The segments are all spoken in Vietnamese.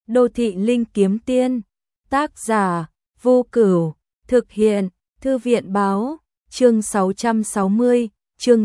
Đô thị linh kiếm tiên, tác giả, Vô Cửu, thực hiện, Thư viện báo, chương 660, chương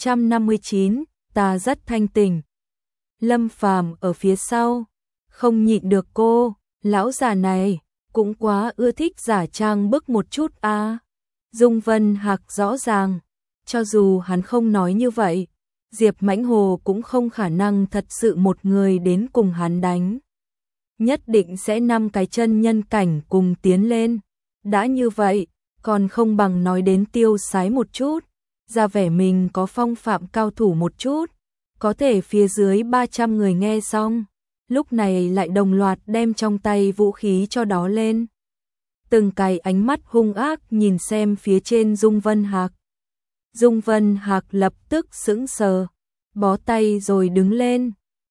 659, ta rất thanh tỉnh. Lâm Phàm ở phía sau, không nhịn được cô, lão già này, cũng quá ưa thích giả trang bức một chút à. Dung Vân Hạc rõ ràng, cho dù hắn không nói như vậy, Diệp Mãnh Hồ cũng không khả năng thật sự một người đến cùng hắn đánh. Nhất định sẽ 5 cái chân nhân cảnh cùng tiến lên. Đã như vậy, còn không bằng nói đến tiêu sái một chút, ra vẻ mình có phong phạm cao thủ một chút. Có thể phía dưới 300 người nghe xong, lúc này lại đồng loạt đem trong tay vũ khí cho đó lên. Từng cái ánh mắt hung ác nhìn xem phía trên Dung Vân Hạc. Dung Vân Hạc lập tức sững sờ, bó tay rồi đứng lên.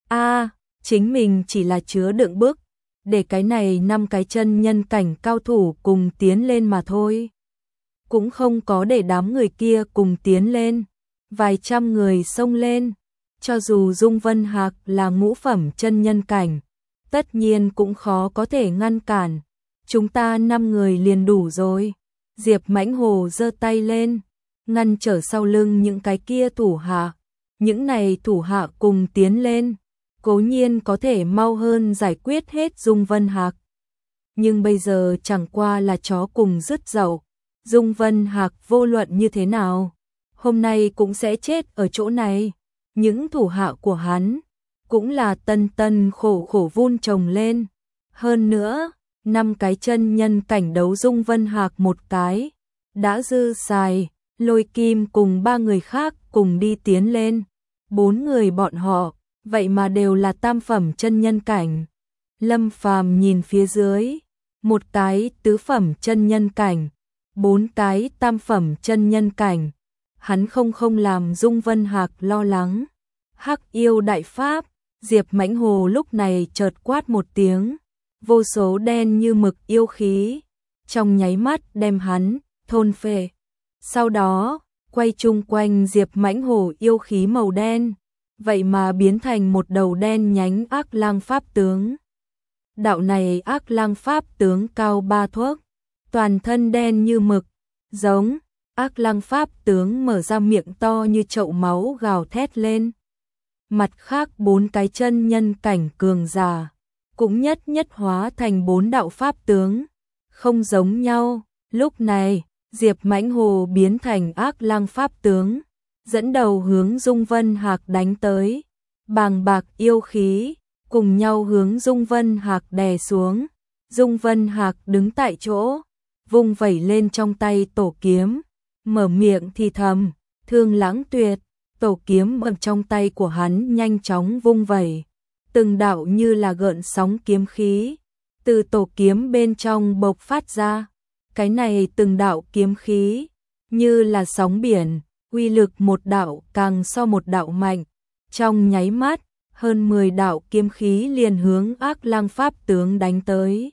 Chính mình chỉ là chứa đựng bức, để cái này 5 cái chân nhân cảnh cao thủ cùng tiến lên mà thôi. Cũng không có để đám người kia cùng tiến lên, vài trăm người xông lên. Cho dù Dung Vân Hạc là ngũ phẩm chân nhân cảnh, tất nhiên cũng khó có thể ngăn cản. Chúng ta 5 người liền đủ rồi. Diệp Mãnh Hồ giơ tay lên, ngăn trở sau lưng những cái kia thủ hạ. Những này thủ hạ cùng tiến lên, cố nhiên có thể mau hơn giải quyết hết Dung Vân Hạc. Nhưng bây giờ chẳng qua là chó cùng rứt dậu. Dung Vân Hạc vô luận như thế nào, hôm nay cũng sẽ chết ở chỗ này. Những thủ hạ của hắn cũng là tân khổ khổ vun trồng lên. Hơn nữa, 5 cái chân nhân cảnh đấu Dung Vân Hạc một cái, đã dư xài. Lôi Kim cùng 3 người khác cùng đi tiến lên. 4 người bọn họ, vậy mà đều là tam phẩm chân nhân cảnh. Lâm Phàm nhìn phía dưới, một cái tứ phẩm chân nhân cảnh, 4 cái tam phẩm chân nhân cảnh. Hắn không làm Dung Vân Hạc lo lắng. Hắc yêu đại pháp, Diệp Mãnh Hồ lúc này chợt quát một tiếng, vô số đen như mực yêu khí, trong nháy mắt đem hắn thôn phệ. Sau đó, quay chung quanh Diệp Mãnh Hồ yêu khí màu đen, vậy mà biến thành một đầu đen nhánh ác lang pháp tướng. Đạo này ác lang pháp tướng cao 3 thước, toàn thân đen như mực, giống ác lang pháp tướng mở ra miệng to như chậu máu gào thét lên. Mặt khác 4 cái chân nhân cảnh cường giả cũng nhất hóa thành 4 đạo pháp tướng, không giống nhau. Lúc này, Diệp Mãnh Hồ biến thành ác lang pháp tướng, dẫn đầu hướng Dung Vân Hạc đánh tới. Bàng bạc yêu khí cùng nhau hướng Dung Vân Hạc đè xuống. Dung Vân Hạc đứng tại chỗ, vung vẩy lên trong tay tổ kiếm, mở miệng thì thầm, Thương Lãng Tuyệt. Tổ kiếm ở trong tay của hắn nhanh chóng vung vẩy, từng đạo như là gợn sóng kiếm khí từ tổ kiếm bên trong bộc phát ra. Cái này từng đạo kiếm khí như là sóng biển, uy lực một đạo càng so một đạo mạnh. Trong nháy mắt, hơn 10 đạo kiếm khí liền hướng ác lang pháp tướng đánh tới.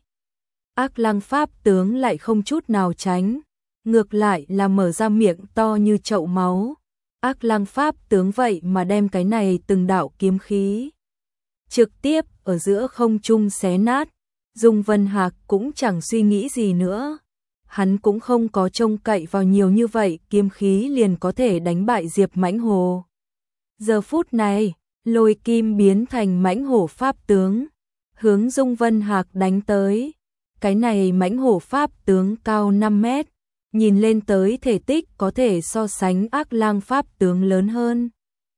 Ác lang pháp tướng lại không chút nào tránh, ngược lại là mở ra miệng to như chậu máu. Ác lang pháp tướng vậy mà đem cái này từng đạo kiếm khí trực tiếp ở giữa không trung xé nát. Dung Vân Hạc cũng chẳng suy nghĩ gì nữa. Hắn cũng không có trông cậy vào nhiều như vậy kiếm khí liền có thể đánh bại Diệp Mãnh Hồ. Giờ phút này, Lôi Kim biến thành Mãnh Hổ pháp tướng, hướng Dung Vân Hạc đánh tới. Cái này Mãnh Hổ pháp tướng cao 5 mét, nhìn lên tới thể tích có thể so sánh ác lang pháp tướng lớn hơn.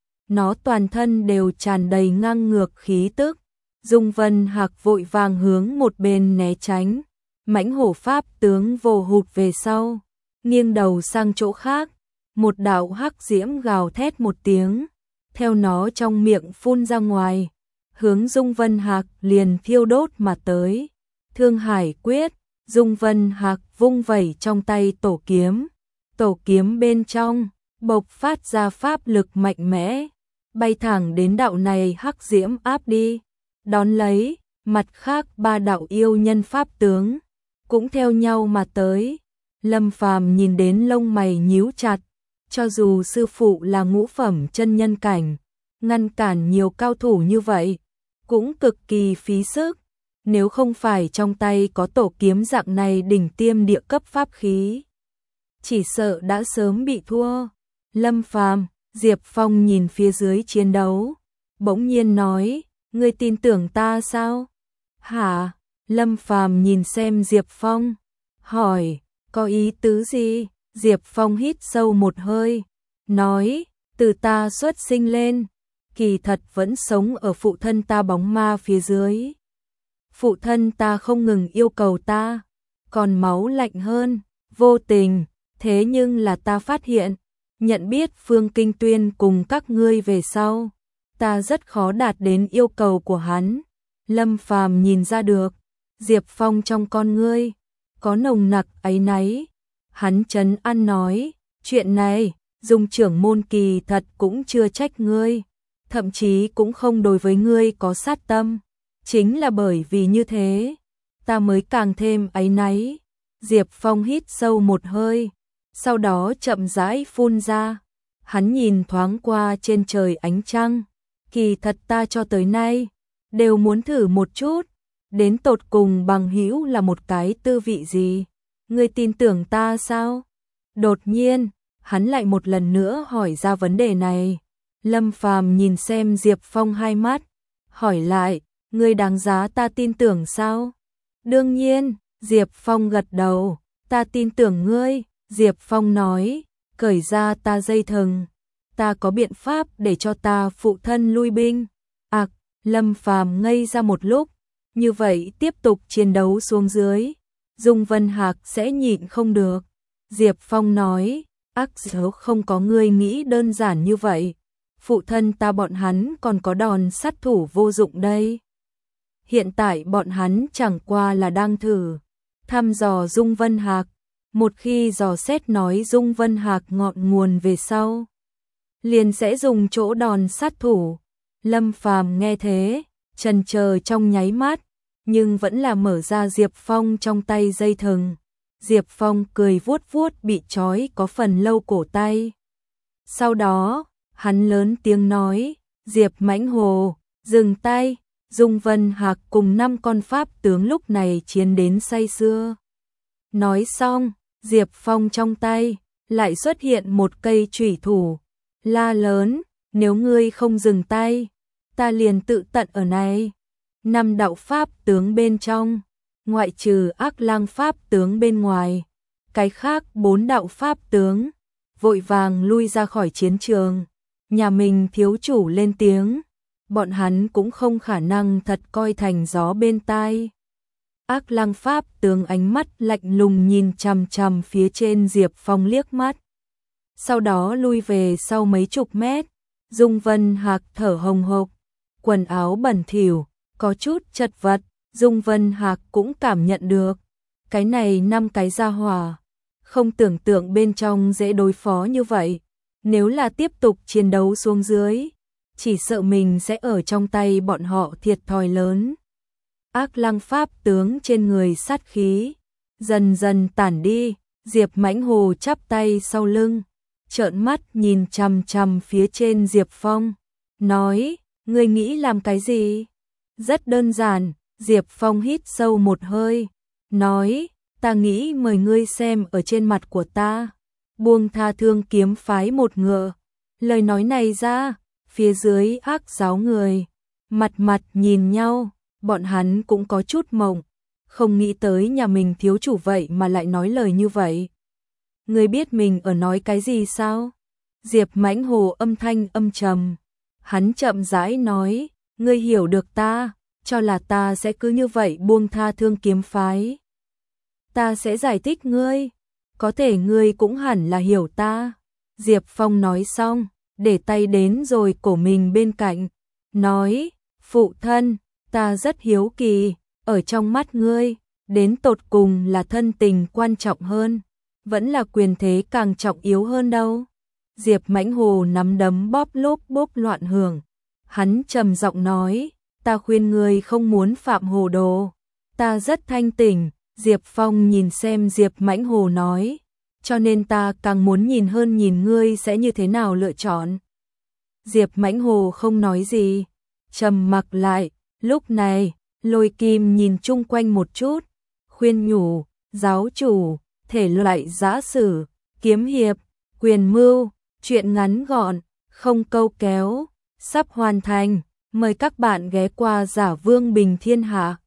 Nó toàn thân đều tràn đầy ngang ngược khí tức. Dung Vân Hạc vội vàng hướng một bên né tránh. Mãnh Hổ pháp tướng vồ hụt về sau, nghiêng đầu sang chỗ khác. Một đạo hắc diễm gào thét một tiếng, theo nó trong miệng phun ra ngoài, hướng Dung Vân Hạc liền thiêu đốt mà tới. Thương Hải quyết. Dung Vân Hạc vung vẩy trong tay tổ kiếm bên trong bộc phát ra pháp lực mạnh mẽ, bay thẳng đến đạo này hắc diễm áp đi. Đón lấy, mặt khác 3 đạo yêu nhân pháp tướng cũng theo nhau mà tới. Lâm Phàm nhìn đến lông mày nhíu chặt, cho dù sư phụ là ngũ phẩm chân nhân cảnh, ngăn cản nhiều cao thủ như vậy cũng cực kỳ phí sức. nếu không phải trong tay có tổ kiếm dạng này đỉnh tiêm địa cấp pháp khí, chỉ sợ đã sớm bị thua. Lâm Phàm, Diệp Phong nhìn phía dưới chiến đấu, bỗng nhiên nói, ngươi tin tưởng ta sao? Hả? Lâm Phàm nhìn xem Diệp Phong, hỏi, có ý tứ gì? Diệp Phong hít sâu một hơi, nói, từ ta xuất sinh lên, kỳ thật vẫn sống ở phụ thân ta bóng ma phía dưới. Phụ thân ta không ngừng yêu cầu ta, còn máu lạnh hơn, vô tình, thế nhưng là ta phát hiện, nhận biết Phương Kinh Tuyên cùng các ngươi về sau, ta rất khó đạt đến yêu cầu của hắn. Lâm Phàm nhìn ra được, Diệp Phong trong con ngươi có nồng nặc áy náy, hắn trấn an nói, chuyện này, Dung trưởng môn kỳ thật cũng chưa trách ngươi, thậm chí cũng không đối với ngươi có sát tâm, chính là bởi vì như thế, ta mới càng thêm áy náy. Diệp Phong hít sâu một hơi, sau đó chậm rãi phun ra, hắn nhìn thoáng qua trên trời ánh trăng, kỳ thật ta cho tới nay đều muốn thử một chút, đến tột cùng bằng hữu là một cái tư vị gì, ngươi tin tưởng ta sao? Đột nhiên, hắn lại một lần nữa hỏi ra vấn đề này. Lâm Phàm nhìn xem Diệp Phong hai mắt, hỏi lại, ngươi đáng giá ta tin tưởng sao? Đương nhiên, Diệp Phong gật đầu, ta tin tưởng ngươi. Diệp Phong nói, cởi ra ta dây thừng, ta có biện pháp để cho ta phụ thân lui binh. Lâm Phàm ngây ra một lúc, như vậy tiếp tục chiến đấu xuống dưới, Dung Vân Hạc sẽ nhịn không được. Diệp Phong nói, giờ không có ngươi nghĩ đơn giản như vậy, phụ thân ta bọn hắn còn có đòn sát thủ vô dụng đây. Hiện tại bọn hắn chẳng qua là đang thử thăm dò Dung Vân Hạc, một khi dò xét nói Dung Vân Hạc ngọn nguồn về sau, liền sẽ dùng chỗ đòn sát thủ. Lâm Phàm nghe thế, chần chờ trong nháy mắt, nhưng vẫn là mở ra Diệp Phong trong tay dây thừng. Diệp Phong cười vuốt vuốt bị trói có phần lâu cổ tay. Sau đó, hắn lớn tiếng nói, Diệp Mãnh Hồ, dừng tay. Dung Vân Hạc cùng 5 con pháp tướng lúc này chiến đến say sưa. Nói xong, Diệp Phong trong tay lại xuất hiện một cây chủy thủ, la lớn, nếu ngươi không dừng tay, ta liền tự tận ở này. 5 đạo pháp tướng bên trong, ngoại trừ Ác Lang pháp tướng bên ngoài, cái khác 4 đạo pháp tướng vội vàng lui ra khỏi chiến trường. Nhà mình thiếu chủ lên tiếng, bọn hắn cũng không khả năng thật coi thành gió bên tai. Ác Lang pháp tướng ánh mắt lạnh lùng nhìn chằm chằm phía trên Diệp Phong liếc mắt, sau đó lui về sau mấy chục mét. Dung Vân Hạc thở hồng hộc, quần áo bẩn thỉu, có chút chật vật. Dung Vân Hạc cũng cảm nhận được, cái này 5 cái gia hỏa, không tưởng tượng bên trong dễ đối phó như vậy. Nếu là tiếp tục chiến đấu xuống dưới, chỉ sợ mình sẽ ở trong tay bọn họ thiệt thòi lớn. Ác Lang pháp tướng trên người sát khí dần dần tản đi, Diệp Mãnh Hồ chắp tay sau lưng, trợn mắt nhìn chằm chằm phía trên Diệp Phong, nói, ngươi nghĩ làm cái gì? Rất đơn giản. Diệp Phong hít sâu một hơi, nói, ta nghĩ mời ngươi xem ở trên mặt của ta, buông tha Thương Kiếm phái một ngựa. Lời nói này ra, phía dưới Ác giáo người mặt mặt nhìn nhau, bọn hắn cũng có chút mộng, không nghĩ tới nhà mình thiếu chủ vậy mà lại nói lời như vậy. Ngươi biết mình ở nói cái gì sao? Diệp Mãnh Hồ âm thanh âm trầm, hắn chậm rãi nói, ngươi hiểu được ta, cho là ta sẽ cứ như vậy buông tha Thương Kiếm phái. Ta sẽ giải thích ngươi, có thể ngươi cũng hẳn là hiểu ta. Diệp Phong nói xong, để tay đến rồi cổ mình bên cạnh, nói, phụ thân, ta rất hiếu kỳ, ở trong mắt ngươi, đến tột cùng là thân tình quan trọng hơn, vẫn là quyền thế càng trọng yếu hơn đâu. Diệp Mãnh Hồ nắm đấm bóp lốp bốp loạn hưởng, hắn trầm giọng nói, ta khuyên ngươi không muốn phạm hồ đồ, ta rất thanh tỉnh. Diệp Phong nhìn xem Diệp Mãnh Hồ nói, cho nên ta càng muốn nhìn hơn nhìn ngươi sẽ như thế nào lựa chọn. Diệp Mãnh Hồ không nói gì, trầm mặc lại, lúc này, Lôi Kim nhìn chung quanh một chút, khuyên nhủ, giáo chủ, thể loại giã sử, kiếm hiệp, quyền mưu, truyện ngắn gọn, không câu kéo, sắp hoàn thành, mời các bạn ghé qua Giả Vương Bình Thiên Hạ.